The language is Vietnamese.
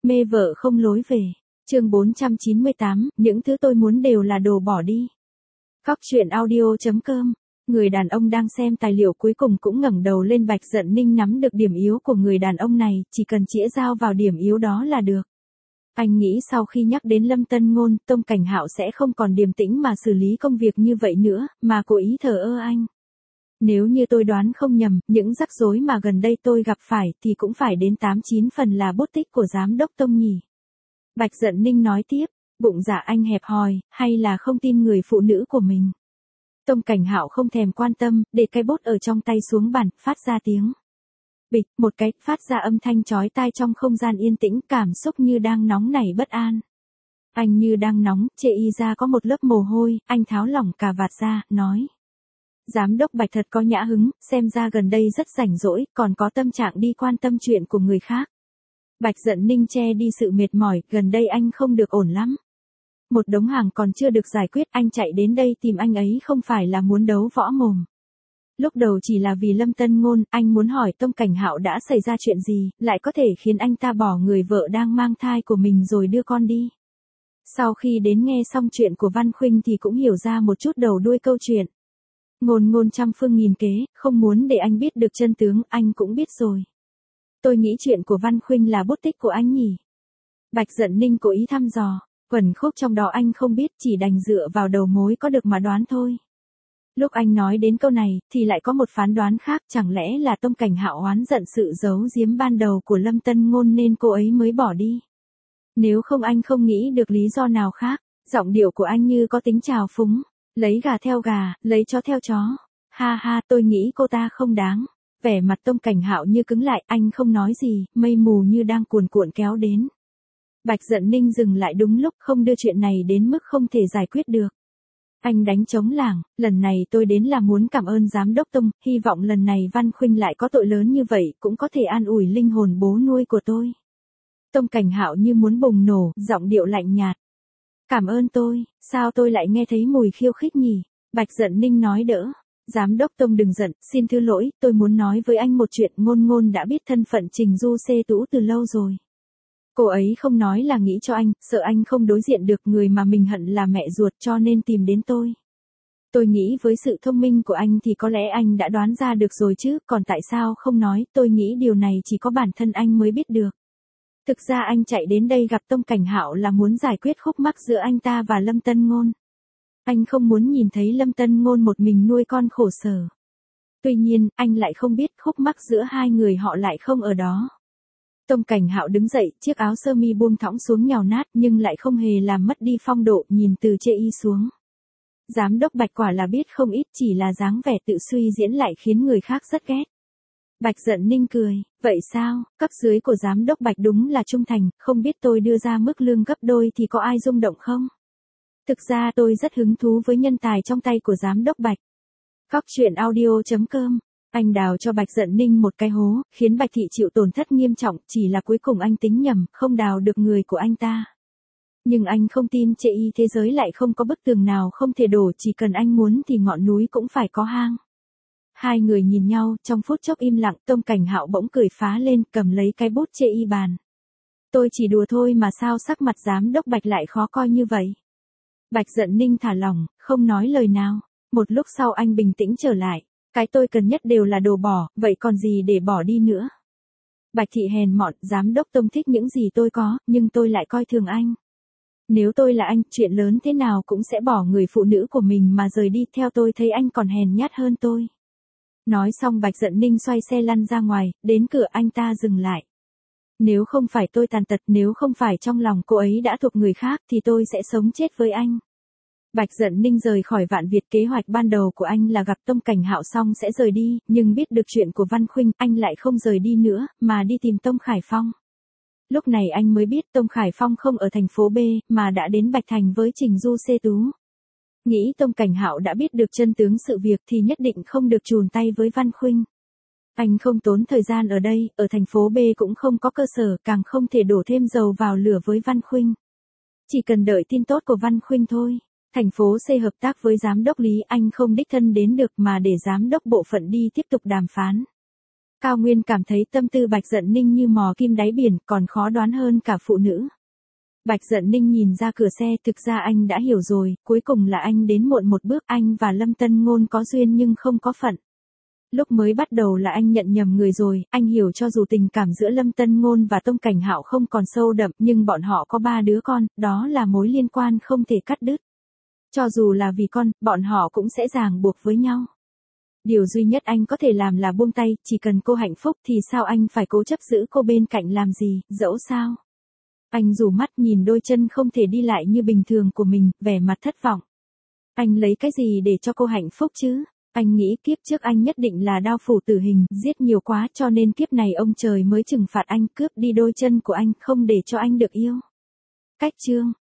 Mê vợ không lối về. Chương 498, những thứ tôi muốn đều là đồ bỏ đi. Cóc truyện audio.com. Người đàn ông đang xem tài liệu cuối cùng cũng ngẩng đầu lên. Bạch Dận Ninh nắm được điểm yếu của người đàn ông này, chỉ cần chĩa dao vào điểm yếu đó là được. Anh nghĩ sau khi nhắc đến Lâm Tân Ngôn, Tông Cảnh Hạo sẽ không còn điềm tĩnh mà xử lý công việc như vậy nữa, mà cố ý thờ ơ anh. Nếu như tôi đoán không nhầm, những rắc rối mà gần đây tôi gặp phải thì cũng phải đến 8-9 phần là bút tích của giám đốc Tông nhỉ. Bạch Dận Ninh nói tiếp, bụng dạ anh hẹp hòi, hay là không tin người phụ nữ của mình. Tông Cảnh Hạo không thèm quan tâm, để cái bút ở trong tay xuống bàn, phát ra tiếng. Bịch, một cái, phát ra âm thanh chói tai trong không gian yên tĩnh, cảm xúc như đang nóng nảy bất an. Anh như đang nóng, chê y ra có một lớp mồ hôi, anh tháo lỏng cà vạt ra, nói. Giám đốc Bạch thật có nhã hứng, xem ra gần đây rất rảnh rỗi, còn có tâm trạng đi quan tâm chuyện của người khác. Bạch Dận Ninh che đi sự mệt mỏi, gần đây anh không được ổn lắm. Một đống hàng còn chưa được giải quyết, anh chạy đến đây tìm anh ấy không phải là muốn đấu võ mồm. Lúc đầu chỉ là vì Lâm Tân Ngôn, anh muốn hỏi Tông Cảnh Hạo đã xảy ra chuyện gì, lại có thể khiến anh ta bỏ người vợ đang mang thai của mình rồi đưa con đi. Sau khi đến nghe xong chuyện của Văn Khuynh thì cũng hiểu ra một chút đầu đuôi câu chuyện. Ngôn trăm phương nghìn kế, không muốn để anh biết được chân tướng, anh cũng biết rồi. Tôi nghĩ chuyện của Văn Khuynh là bút tích của anh nhỉ. Bạch Dận Ninh cố ý thăm dò, quần khúc trong đó anh không biết, chỉ đành dựa vào đầu mối có được mà đoán thôi. Lúc anh nói đến câu này, thì lại có một phán đoán khác, chẳng lẽ là Tông Cảnh Hạo oán giận sự giấu giếm ban đầu của Lâm Tân Ngôn nên cô ấy mới bỏ đi. Nếu không anh không nghĩ được lý do nào khác, giọng điệu của anh như có tính trào phúng, lấy gà theo gà, lấy chó theo chó. Ha ha, tôi nghĩ cô ta không đáng. Vẻ mặt Tông Cảnh Hạo như cứng lại, anh không nói gì, mây mù như đang cuồn cuộn kéo đến. Bạch Dận Ninh dừng lại đúng lúc, không đưa chuyện này đến mức không thể giải quyết được. Anh đánh trống lảng, lần này tôi đến là muốn cảm ơn giám đốc Tông, hy vọng lần này Văn Khuynh lại có tội lớn như vậy, cũng có thể an ủi linh hồn bố nuôi của tôi. Tông Cảnh Hạo như muốn bùng nổ, giọng điệu lạnh nhạt. Cảm ơn tôi, sao tôi lại nghe thấy mùi khiêu khích nhỉ? Bạch Dận Ninh nói đỡ. Giám đốc Tông đừng giận, xin thứ lỗi, tôi muốn nói với anh một chuyện. Ngôn đã biết thân phận Trình Du Xê Tũ từ lâu rồi. Cô ấy không nói là nghĩ cho anh, sợ anh không đối diện được người mà mình hận là mẹ ruột cho nên tìm đến tôi. Tôi nghĩ với sự thông minh của anh thì có lẽ anh đã đoán ra được rồi chứ, còn tại sao không nói, tôi nghĩ điều này chỉ có bản thân anh mới biết được. Thực ra anh chạy đến đây gặp Tông Cảnh Hạo là muốn giải quyết khúc mắc giữa anh ta và Lâm Tân Ngôn. Anh không muốn nhìn thấy Lâm Tân Ngôn một mình nuôi con khổ sở. Tuy nhiên, anh lại không biết khúc mắc giữa hai người họ lại không ở đó. Tông Cảnh Hạo đứng dậy, chiếc áo sơ mi buông thõng xuống nhào nát nhưng lại không hề làm mất đi phong độ, nhìn từ chê y xuống. Giám đốc Bạch quả là biết không ít, chỉ là dáng vẻ tự suy diễn lại khiến người khác rất ghét. Bạch Dận Ninh cười, vậy sao, cấp dưới của giám đốc Bạch đúng là trung thành, không biết tôi đưa ra mức lương gấp đôi thì có ai rung động không? Thực ra tôi rất hứng thú với nhân tài trong tay của giám đốc Bạch. Cóc truyện audio.com. Anh đào cho Bạch Dận Ninh một cái hố, khiến Bạch Thị chịu tổn thất nghiêm trọng, chỉ là cuối cùng anh tính nhầm, không đào được người của anh ta. Nhưng anh không tin chê y thế giới lại không có bức tường nào không thể đổ, chỉ cần anh muốn thì ngọn núi cũng phải có hang. Hai người nhìn nhau, trong phút chốc im lặng, Tông Cảnh Hạo bỗng cười phá lên, cầm lấy cái bút chê y bàn. Tôi chỉ đùa thôi mà sao sắc mặt giám đốc Bạch lại khó coi như vậy? Bạch Dận Ninh thả lỏng, không nói lời nào. Một lúc sau anh bình tĩnh trở lại. Cái tôi cần nhất đều là đồ bỏ, vậy còn gì để bỏ đi nữa? Bạch Thị hèn mọn, giám đốc Tông thích những gì tôi có, nhưng tôi lại coi thường anh. Nếu tôi là anh, chuyện lớn thế nào cũng sẽ bỏ người phụ nữ của mình mà rời đi, theo tôi thấy anh còn hèn nhát hơn tôi. Nói xong Bạch Dận Ninh xoay xe lăn ra ngoài, đến cửa anh ta dừng lại. Nếu không phải tôi tàn tật, nếu không phải trong lòng cô ấy đã thuộc người khác thì tôi sẽ sống chết với anh. Bạch Dận Ninh rời khỏi Vạn Việt, kế hoạch ban đầu của anh là gặp Tông Cảnh Hạo xong sẽ rời đi, nhưng biết được chuyện của Văn Khuynh, anh lại không rời đi nữa, mà đi tìm Tông Khải Phong. Lúc này anh mới biết Tông Khải Phong không ở thành phố B, mà đã đến Bạch Thành với Trình Du Xê Tú. Nghĩ Tông Cảnh Hạo đã biết được chân tướng sự việc thì nhất định không được chùn tay với Văn Khuynh. Anh không tốn thời gian ở đây, ở thành phố B cũng không có cơ sở, càng không thể đổ thêm dầu vào lửa với Văn Khuynh. Chỉ cần đợi tin tốt của Văn Khuynh thôi. Thành phố C hợp tác với giám đốc Lý, anh không đích thân đến được mà để giám đốc bộ phận đi tiếp tục đàm phán. Cao Nguyên cảm thấy tâm tư Bạch Dận Ninh như mò kim đáy biển, còn khó đoán hơn cả phụ nữ. Bạch Dận Ninh nhìn ra cửa xe, thực ra anh đã hiểu rồi, cuối cùng là anh đến muộn một bước, anh và Lâm Tân Ngôn có duyên nhưng không có phận. Lúc mới bắt đầu là anh nhận nhầm người rồi, anh hiểu cho dù tình cảm giữa Lâm Tân Ngôn và Tông Cảnh Hạo không còn sâu đậm, nhưng bọn họ có 3 đứa con, đó là mối liên quan không thể cắt đứt. Cho dù là vì con, bọn họ cũng sẽ ràng buộc với nhau. Điều duy nhất anh có thể làm là buông tay, chỉ cần cô hạnh phúc thì sao anh phải cố chấp giữ cô bên cạnh làm gì, dẫu sao. Anh rủ mắt nhìn đôi chân không thể đi lại như bình thường của mình, vẻ mặt thất vọng. Anh lấy cái gì để cho cô hạnh phúc chứ? Anh nghĩ kiếp trước anh nhất định là đao phủ tử hình, giết nhiều quá cho nên kiếp này ông trời mới trừng phạt anh, cướp đi đôi chân của anh, không để cho anh được yêu. Cách chương